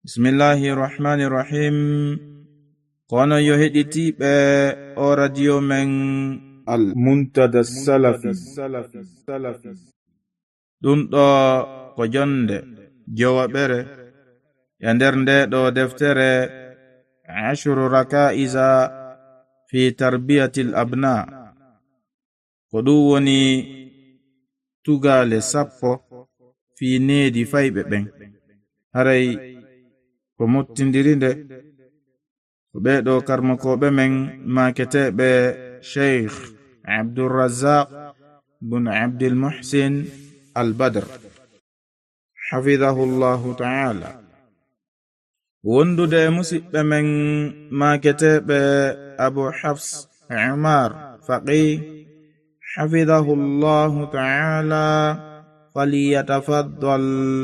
Bismillahi rahmani rahim. Kono yo heɗitiɓe o radio men al muntada salafi. Ɗum ɗo ko jonde jowaɓere e nder nde ɗo deftere ashru rakaiza fi tarbiyati al abna. Ko ɗum woni tugale sappo fi needi fayɓe ɓen. Haray ko mottindirinde ko ɓeɗo karmakoɓe men maketeɓe Sheikh Abdulrazak bin Abdul Muhsin al-Badr hafidhahullahu ta'ala. Wondude musidɓe men maketeɓe Abu Hafs Umar Faqih hafidhahullahu ta'ala falyatafaddal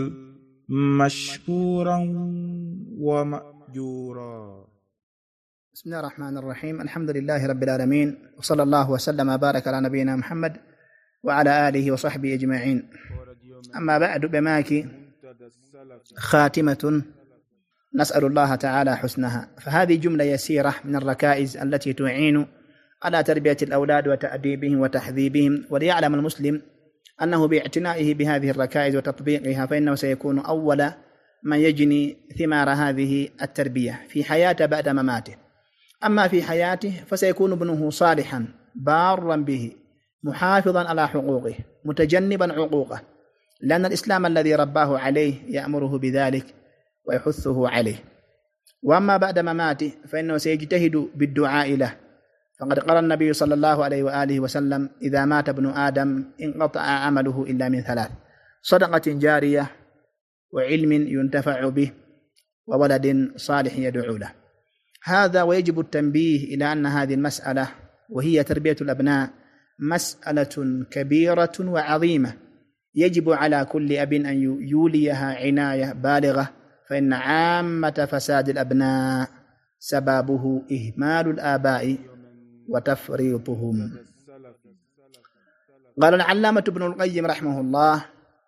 مشكورا ومأجورا. بسم الله الرحمن الرحيم. الحمد لله رب العالمين، وصلى الله وسلم وبارك على نبينا محمد وعلى آله وصحبه أجمعين. أما بعد، بماك خاتمة نسأل الله تعالى حسنها. فهذه جملة يسيرة من الركائز التي تعين على تربية الأولاد وتأديبهم وتحذيبهم. وليعلم المسلم أنه باعتنائه بهذه الركائز وتطبيقها فإنه سيكون أول من يجني ثمار هذه التربية في حياته بعد مماته. أما في حياته فسيكون ابنه صالحا بارا به محافظا على حقوقه متجنبا عقوقه، لأن الإسلام الذي رباه عليه يأمره بذلك ويحثه عليه. وأما بعد مماته فإنه سيجتهد بالدعاء له، فقد قال النبي صلى الله عليه وآله وسلم: إذا مات ابن آدم انقطع عمله إلا من ثلاث: صدقة جارية، وعلم ينتفع به، وولد صالح يدعو له. هذا ويجب التنبيه إلى أن هذه المسألة وهي تربية الأبناء مسألة كبيرة وعظيمة، يجب على كل أب أن يوليها عناية بالغة، فإن عامة فساد الأبناء سببه إهمال الآباء وتفريطهم. قال العلامة ابن القيم رحمه الله: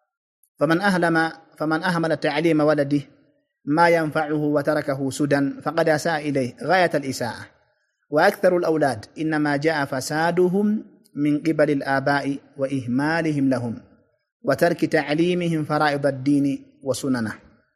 فمن أهمل تعليم ولده ما ينفعه وتركه سدى فقد أساء إليه غاية الإساءة. وأكثر الأولاد إنما جاء فسادهم من قبل الآباء وإهمالهم لهم وترك تعليمهم فرائض الدين وسننه.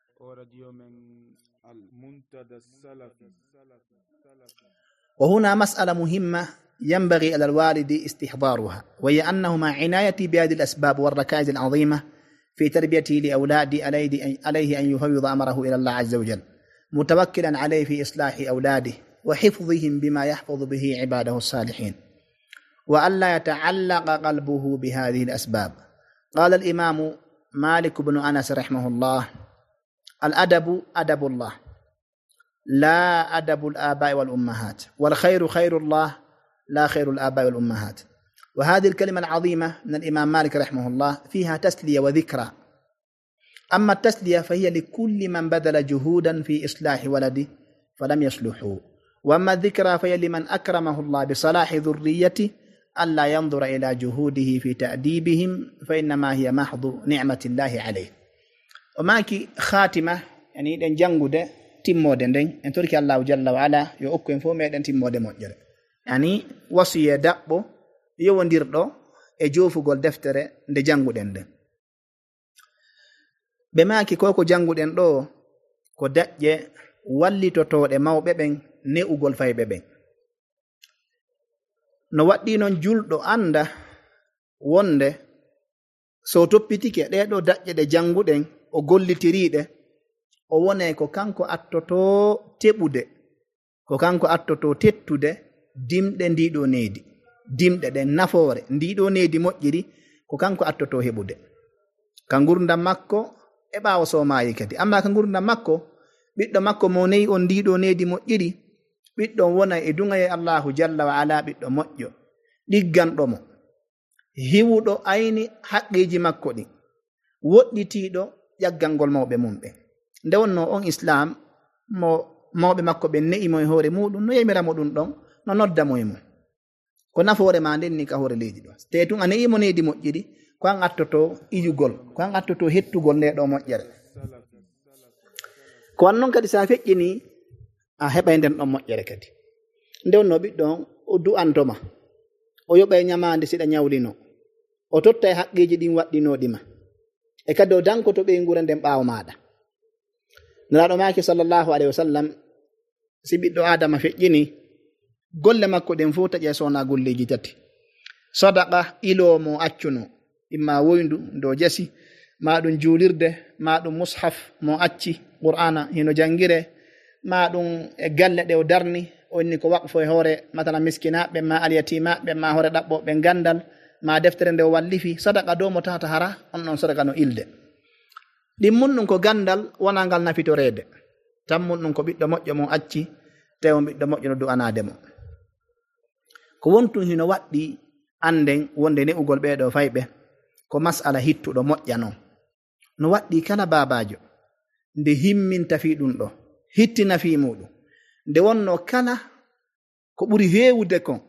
وهنا مسألة مهمة ينبغي على الوالد استحضارها، وهي أنه مع عنايته بهذه الأسباب والركائز العظيمة في تربيته لأولاده عليه أن يفوض أمره إلى الله عز وجل، متوكلا عليه في إصلاح أولاده وحفظهم بما يحفظ به عباده الصالحين، وألا يتعلق قلبه بهذه الأسباب. قال الإمام مالك بن أنس رحمه الله: الأدب أدب الله، لا أدب الآباء والأمهات، والخير خير الله، لا خير الآباء والأمهات. وهذه الكلمة العظيمة من الإمام مالك رحمه الله فيها تسلية وذكرى. أما التسلية فهي لكل من بذل جهودا في إصلاح ولده فلم يصلحوا، وأما الذكرى فهي لمن أكرمه الله بصلاح ذريته ألا ينظر إلى جهوده في تأديبهم، فإنما هي محض نعمة الله عليه. وماكي خاتمة يعني دن جنغودة timmode nden en torki Allahu jalla wa ala yo okko en fo meɗen timmode moƴƴere, yani wasiye daɓɓo yowodirɗo e jofugol deftere nde janguɗen nden. ɓe maki ko janguɗen ɗo ko daƴƴe wallitotoɗe mawɓe ɓen ne'ugol fayɓe ɓen. No waɗɗi noon julɗo anda wonde so toppitike ɗeɗo daƴƴe ɗe janguɗen o gollitiriɗe, o wone ko kanko attoto teɓude, ko kanko attoto tettude dimɗe ndiɗo needi, dimɗe ɗen nafoore ndiɗo needi moƴƴiri, ko kanko attoto heɓude ka gurdam makko e ɓaawo somayi kadi. Amma ka gurdam makko, ɓiɗɗo makko mo neyi on ndiɗo needi moƴƴiri, ɓiɗɗo wona e dungaye Allahu jalla wa ala, ɓiɗɗo moƴƴo ɗigganɗomo, hiwuɗo ayni haqqiji makko ɗi, woɗɗitiɗo ƴaggalngol mawɓe mum ɓe. Nde wonno on Islam mo mawɓe makko ɓe ne'imo e hoore muɗum, no yamiramo ɗum ɗon, no noddamo e mum, ko nafoore ma nden ni ka hoore leydi ɗo. Te tun a ne'imo needi moƴƴiri, ko an attoto iyugol, ko an attoto hettugol nde ɗo moƴƴere. ko wannon kadi sa feƴƴini a heɓay nden ɗon moƴƴere kadi nde wonno ɓiɗɗo on o du'antoma o yoɓay ñamande siɗa ñawlino o totta e haqqiji ɗin waɗɗinoɗima e kadi o dankoto ɓe ngura nden ɓaawo maɗa. Nuraɗo maki sallllahu alayhi wa sallam si ɓiɗɗo adama feƴƴini golle makko ɗen fo taƴa sona golleji tati: sadaqa ilomo accuno, imma woyndu ndo jasi, ma ɗum juulirde, ma ɗum mushaf mo acci qur'ana hino jangire, ma ɗum e galle ɗe o darni onni ko waqfo e hoore matala miskinaɓe, ma alyatimaɓe, ma hoore ɗaɓɓoɓe gandal, ma deftere nde o wallifi. sadaqa dow mo tata hara on ɗon sadaqa no ilde. ɗimmun ɗum ko gandal wona ngal nafitorede, tammun ɗum ko ɓiɗɗo moƴƴo mo acci tawi on ɓiɗɗo moƴƴo no du'anade mo. ko wontum hino waɗɗi anden wonde ne'ugol ɓeɗo fayɓe ko mas'ala hittuɗo moƴƴa non. no waɗɗi kala babajo nde himminta fi ɗum ɗo hittina fi muɗum, nde wonno kala ko ɓuri hewude kon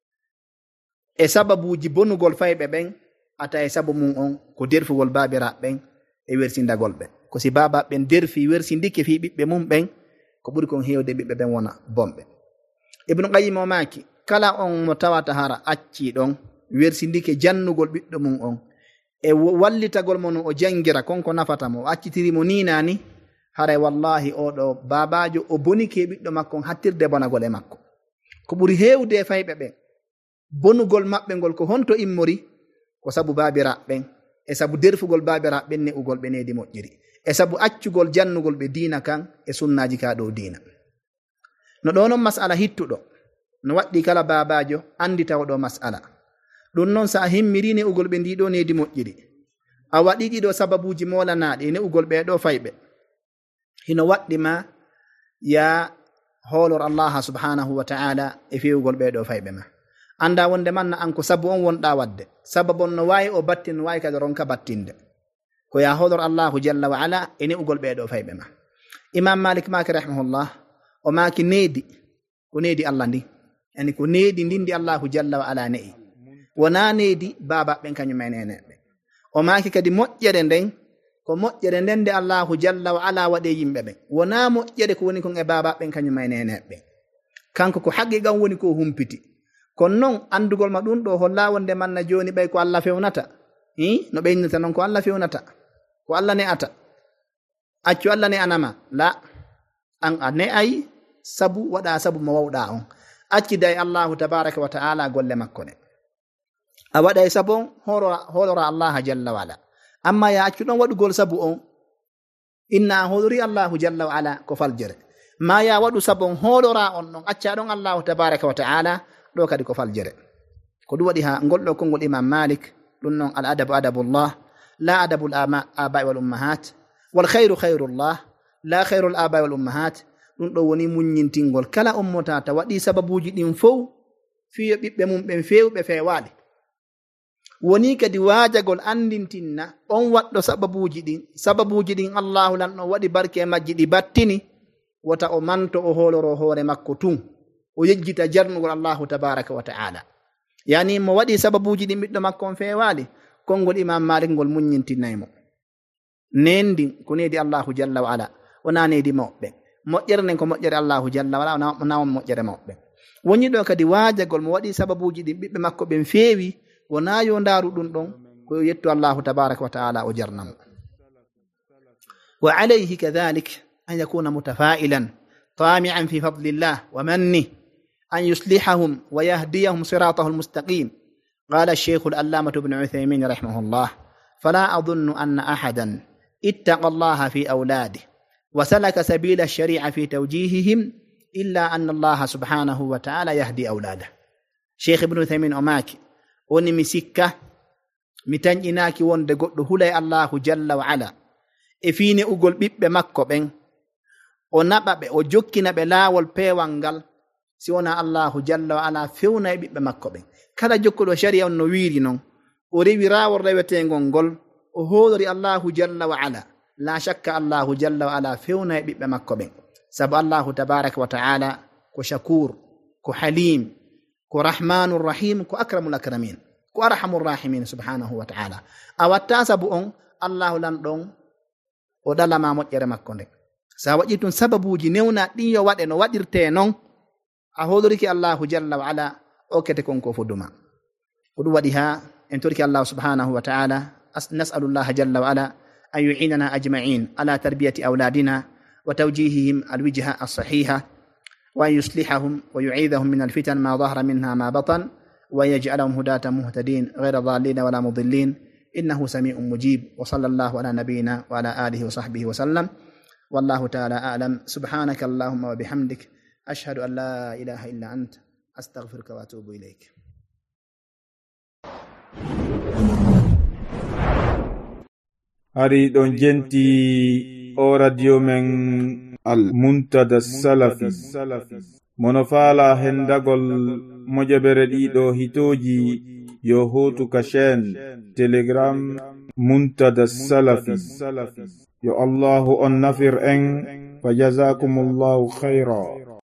e sababuji bonugol fayɓe ɓen ata e sabu mum on ko derfugol babiraɓe ɓen e wersindagol ɓe. ko si babaɓe ɓen derfi wersindike fi ɓiɓɓe mum ɓen ko ɓuri kon hewde ɓiɓɓe ɓen wona bomɓe. Ibnu Qayyim o maki kala on mo tawata hara acci ɗon wersindike jannugol ɓiɗɗo mum on e wallitagol mo no o jangira konko nafata mo, o accitirimo ninani, haray wallahi oɗo babajo o bonike ɓiɗɗo makko hattirde bonagol e makko. ko ɓuri hewde e fayɓe ɓen bonugol maɓɓe ngol ko honto immori ko sabu babiraɓe ɓen e sabu derfugol babiraɓe ɓen ne'ugol ɓe nedi moƴƴiri e sabu accugol jannugol ɓe diina kan e sunnaji ka ɗo diina. no ɗo noon mas'ala hittuɗo no waɗɗi kala babajo andi tawɗo mas'ala ɗum noon sa a himmiri ne'ugol ɓe ndiɗo nedi moƴƴiri, a waɗi ɗiɗo sababuji molanaɗi e ne'ugol ɓe ɗo fayɓe, hino waɗɗi ma ya hoolor Allah subhanahu wa ta'ala e fewugol ɓe ɗo fayɓe ma. anda wonde manna an ko sabu on wonɗa wadde, sababu on no wawi o battin, no wawi kadi ronka battinde, ko ya hoolor Allahu jalla wa ala e ne'ugol ɓe ɗo fayɓe ma. Imam Malik maki rahimahullah o maki needi ko needi Allah ndi, yani ko needi ndindi Allahu jalla wa ala ne'i, wona needi babaɓen kañum en eneɓe. o maki kadi moƴƴere nden ko moƴƴere nden nde Allahu jalla wa ala waɗe yimɓe ɓen, wona moƴƴere ko woni kon e babaɓen kañum en eneɓe. kanko ko haqiqan woni ko humpiti. kono noon andugol ma ɗum ɗo holla wonde manna joni ɓay ko Allah fewnata, no ɓeynirta noon ko Allah fewnata, ko Allah ne'ata. accu Allah ne anama la, an a ne'ay sabu waɗa sabu mo wawɗa on, accida e Allahu tabaraka wa ta'ala golle makko ne, a waɗa e sabu on holora Allah jalla wa ala. amma ya accu ɗon waɗugol sabu on inna a holori Allahu jalla wa ala ko faljere, ma ya waɗu sabu on holora on ɗon acca ɗon Allahu tabaraka wa ta'ala ɗo kadi ko faljere. ko ɗum waɗi ha ngolɗo konngol Imam Malik ɗum noon al adabu adabullah la adabul abai wal ummahat wal khayru khayrullah la khayrul abai wal ummahat. ɗum ɗo woni muññintingol kala ummotata waɗi sababuji ɗin fof fiyo ɓiɓɓe mum ɓen fewɓe feewali, woni kadi waajagol andintinna on waɗɗo sababuji ɗin Allahu lan ɗon waɗi barke majji ɗi battini, wota o manto o holoro hoore makko tun o yejjita jarnugol Allahu tabaraka wa ta'ala. yani mo waɗi sababuji ɗin ɓiɗɗo makko on feewali, konngol Imam Malik ngol muññintinnaymo. nendi ko nedi Allahu jalla wa ala, wona nedi mawɓe. moƴƴere nden ko moƴƴere Allahu jalla wa ala, wona moƴƴere mawɓe. woni ɗo kadi waajagol mo waɗi sababuji ɗin ɓiɓɓe makko ɓen feewi, wona yo ndaaru ɗum ɗon ko yettu Allahu tabaraka wa ta'ala o jarnamo. wa alayhi kadhalik an yakuna mutafa'ilan طامعا في فضل الله ومنه أن يصلحهم ويهديهم صراطه المستقيم. قال الشيخ الألامة بن عثيمين رحمه الله: فلا أظن أن أحدا اتقى الله في أولاده وسلك سبيل الشريعة في توجيههم إلا أن الله سبحانه وتعالى يهدي أولاده. شيخ ابن عثيمين أماكي woni mi sikka mi tañƴinaaki wonde goɗɗo hulay Allahu jalla wa ala e fiine ugol ɓiɓɓe makko ɓen, o naɓa ɓe, o jokkina ɓe laawol peewal ngal, si wona Allahu jalla wa ala fewna e ɓiɓɓe makko ɓen. kala jokkuɗo sharia on no wiiri noon, o rewi raawol rewetengol ngol, o hoolori Allahu jalla wa ala, la shakka Allahu jalla wa ala fewna e ɓiɓɓe makko ɓen, sabu Allahu tabaraka wa ta'ala ko shakur, ko halim, ko rahmanur rahim, ko akramul akramin, ko arhamur rahimin subhanahu wa ta'ala. a watta sabu on Allahu lan ɗon o ɗalama moƴƴere makko nde, sa waɗi tun sababuji newna ɗin yo waɗe no waɗirte non a holoriki allahu jalla wa ala o kete konko foduma ko ɗum waɗi ha en torki allahu subhanahu wa ta'ala nas'alullaha jalla wa ala an yu'inana ajma'in ala tarbiyati awladina wa tawjihihim alwijha as-sahiha wa yuslihahum wa yu'idhahum min alfitan ma dhahara minha ma batan wa yaj'alahum hudatan muhtadin ghayra dhalin wala mudillin innahu sami'un mujib wa sallallahu ala nabiyyina wa ala alihi wa sahbihi wa sallam wallahu ta'ala a'lam subhanaka allahumma wa bihamdik ashhadu an la ilaha illa anta astaghfiruka wa atubu ilayk. Hari ɗon jenti o radio men al muntada salafi mono faala hendagol mojabere ɗiɗo hitoji yo hotu ka chaine telegram muntada salafi yo allahu on nafir en fa jazakumullahu khaira.